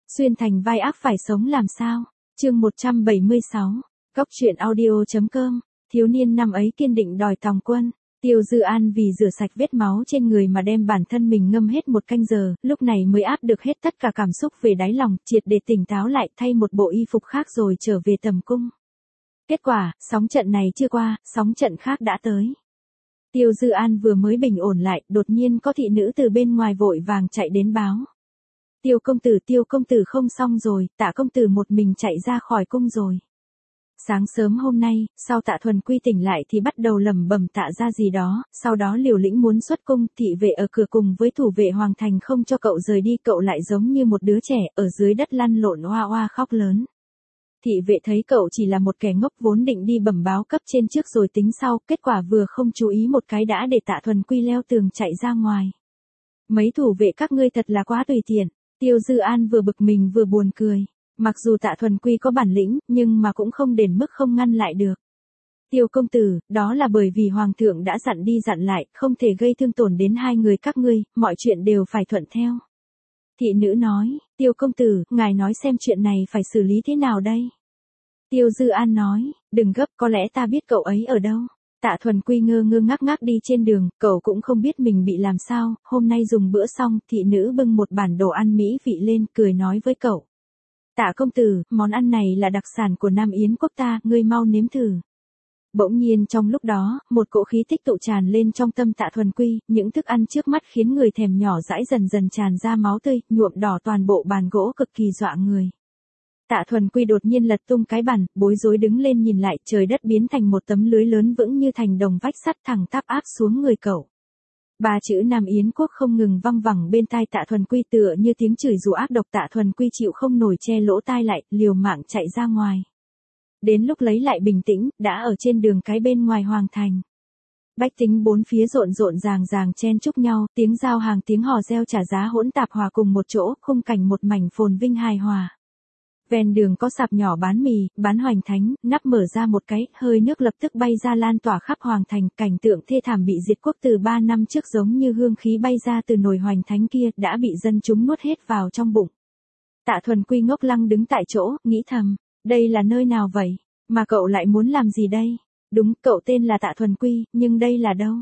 Xuyên thành vai ác phải sống làm sao? Chương 176. Góc truyện audio.com. Thiếu niên năm ấy kiên định đòi tòng quân. Tiêu Dư An vì rửa sạch vết máu trên người mà đem bản thân mình ngâm hết 1 canh giờ, lúc này mới áp được hết tất cả cảm xúc về đáy lòng, triệt để tỉnh táo lại, thay một bộ y phục khác rồi trở về tầm cung. Kết quả, sóng trận này chưa qua, sóng trận khác đã tới. Tiêu Dư An vừa mới bình ổn lại, đột nhiên có thị nữ từ bên ngoài vội vàng chạy đến báo. Tiêu công tử không xong rồi, Tạ công tử một mình chạy ra khỏi cung rồi. Sáng sớm hôm nay, sau Tạ Thuần Quy tỉnh lại thì bắt đầu lẩm bẩm tạ ra gì đó, sau đó liều lĩnh muốn xuất cung, thị vệ ở cửa cùng với thủ vệ hoàng thành không cho cậu rời đi, cậu lại giống như một đứa trẻ, ở dưới đất lăn lộn oa oa khóc lớn. Thị vệ thấy cậu chỉ là một kẻ ngốc vốn định đi bẩm báo cấp trên trước rồi tính sau, kết quả vừa không chú ý một cái đã để Tạ Thuần Quy leo tường chạy ra ngoài. Mấy thủ vệ các ngươi thật là quá tùy tiện. Tiêu Dư An vừa bực mình vừa buồn cười. Mặc dù Tạ Thuần Quy có bản lĩnh, nhưng mà cũng không đến mức không ngăn lại được. Tiêu công tử, đó là bởi vì Hoàng thượng đã dặn đi dặn lại, không thể gây thương tổn đến hai người các ngươi, mọi chuyện đều phải thuận theo. Thị nữ nói, Tiêu công tử, ngài nói xem chuyện này phải xử lý thế nào đây? Tiêu Dư An nói, đừng gấp, có lẽ ta biết cậu ấy ở đâu. Tạ Thuần Quy ngơ ngác ngác đi trên đường, cậu cũng không biết mình bị làm sao, hôm nay dùng bữa xong, thị nữ bưng một bản đồ ăn mỹ vị lên, cười nói với cậu. Tạ công tử, món ăn này là đặc sản của Nam Yến quốc ta, ngươi mau nếm thử. Bỗng nhiên trong lúc đó, một cỗ khí tích tụ tràn lên trong tâm Tạ Thuần Quy, những thức ăn trước mắt khiến người thèm nhỏ dãi dần dần tràn ra máu tươi, nhuộm đỏ toàn bộ bàn gỗ cực kỳ dọa người. Tạ Thuần Quy đột nhiên lật tung cái bàn, bối rối đứng lên nhìn lại, trời đất biến thành một tấm lưới lớn vững như thành đồng vách sắt thẳng tắp áp xuống người cậu. 3 chữ Nam Yến quốc không ngừng văng vẳng bên tai Tạ Thuần Quy tựa như tiếng chửi rủa ác độc. Tạ Thuần Quy chịu không nổi che lỗ tai lại, liều mạng chạy ra ngoài. Đến lúc lấy lại bình tĩnh, đã ở trên đường cái bên ngoài hoàng thành. Bách tính bốn phía rộn rộn ràng chen chúc nhau, tiếng giao hàng tiếng hò reo trả giá hỗn tạp hòa cùng một chỗ, khung cảnh một mảnh phồn vinh hài hòa. Ven đường có sạp nhỏ bán mì, bán hoành thánh, nắp mở ra một cái, hơi nước lập tức bay ra lan tỏa khắp hoàng thành, cảnh tượng thê thảm bị diệt quốc từ 3 năm trước giống như hương khí bay ra từ nồi hoành thánh kia, đã bị dân chúng nuốt hết vào trong bụng. Tạ Thuần Quy ngốc lăng đứng tại chỗ, nghĩ thầm, đây là nơi nào vậy, mà cậu lại muốn làm gì đây? Đúng, cậu tên là Tạ Thuần Quy, nhưng đây là đâu?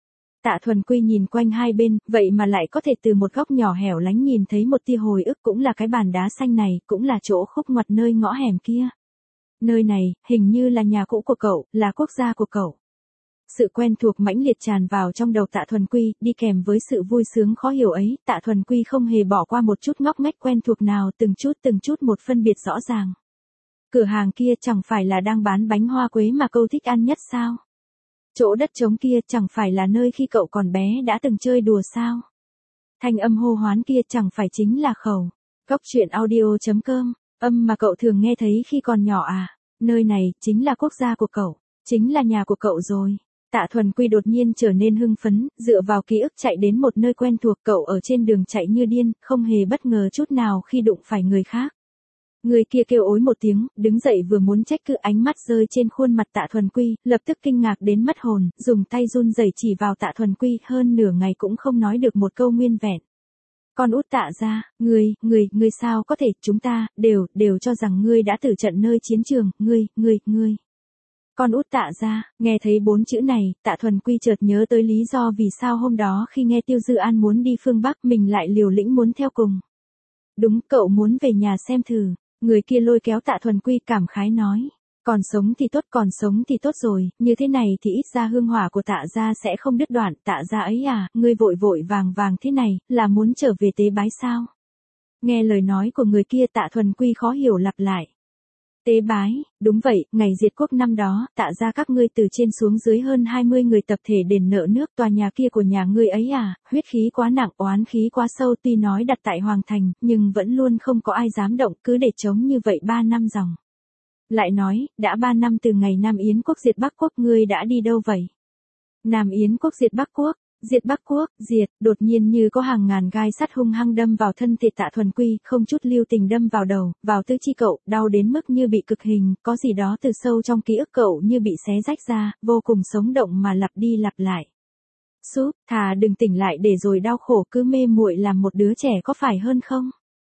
Tạ Thuần Quy nhìn quanh hai bên, vậy mà lại có thể từ một góc nhỏ hẻo lánh nhìn thấy một tia hồi ức, cũng là cái bàn đá xanh này, cũng là chỗ khúc ngoặt nơi ngõ hẻm kia. Nơi này, hình như là nhà cũ của cậu, là quốc gia của cậu. Sự quen thuộc mãnh liệt tràn vào trong đầu Tạ Thuần Quy, đi kèm với sự vui sướng khó hiểu ấy, Tạ Thuần Quy không hề bỏ qua một chút ngóc ngách quen thuộc nào, từng chút một phân biệt rõ ràng. Cửa hàng kia chẳng phải là đang bán bánh hoa quế mà cậu thích ăn nhất sao? Chỗ đất trống kia chẳng phải là nơi khi cậu còn bé đã từng chơi đùa sao? Thanh âm hô hoán kia chẳng phải chính là Khẩu. Góc truyện audio.com, âm mà cậu thường nghe thấy khi còn nhỏ à? Nơi này, chính là quốc gia của cậu, chính là nhà của cậu rồi. Tạ Thuần Quy đột nhiên trở nên hưng phấn, dựa vào ký ức chạy đến một nơi quen thuộc, cậu ở trên đường chạy như điên, không hề bất ngờ chút nào khi đụng phải người khác. Người kia kêu ối một tiếng, đứng dậy vừa muốn trách cứ, ánh mắt rơi trên khuôn mặt Tạ Thuần Quy, lập tức kinh ngạc đến mất hồn, dùng tay run rẩy chỉ vào Tạ Thuần Quy, hơn nửa ngày cũng không nói được một câu nguyên vẹn. Con út Tạ gia, ngươi sao có thể, chúng ta, đều cho rằng ngươi đã tử trận nơi chiến trường, ngươi. Con út Tạ gia, nghe thấy 4 chữ này, Tạ Thuần Quy chợt nhớ tới lý do vì sao hôm đó khi nghe Tiêu Dư An muốn đi phương Bắc, mình lại liều lĩnh muốn theo cùng. Đúng, cậu muốn về nhà xem thử. Người kia lôi kéo Tạ Thuần Quy cảm khái nói, còn sống thì tốt rồi, như thế này thì ít ra hương hỏa của Tạ gia sẽ không đứt đoạn. Tạ gia ấy à, ngươi vội vàng thế này, là muốn trở về tế bái sao? Nghe lời nói của người kia Tạ Thuần Quy khó hiểu lặp lại. Tế bái, đúng vậy, ngày diệt quốc năm đó, Tạ gia các ngươi từ trên xuống dưới hơn 20 người tập thể đền nợ nước, tòa nhà kia của nhà ngươi ấy à, huyết khí quá nặng, oán khí quá sâu, tuy nói đặt tại Hoàng Thành, nhưng vẫn luôn không có ai dám động, cứ để trống như vậy 3 năm dòng. Lại nói, đã 3 năm từ ngày Nam Yến quốc diệt Bắc quốc, ngươi đã đi đâu vậy? Nam Yến quốc diệt Bắc quốc. Diệt Bắc quốc, đột nhiên như có hàng ngàn gai sắt hung hăng đâm vào thân thể Tạ Thuần Quy, không chút lưu tình đâm vào đầu, vào tứ chi cậu, đau đến mức như bị cực hình, có gì đó từ sâu trong ký ức cậu như bị xé rách ra, vô cùng sống động mà lặp đi lặp lại. Súp, thà đừng tỉnh lại để rồi đau khổ cứ mê muội làm một đứa trẻ có phải hơn không?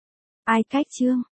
Ai cách chương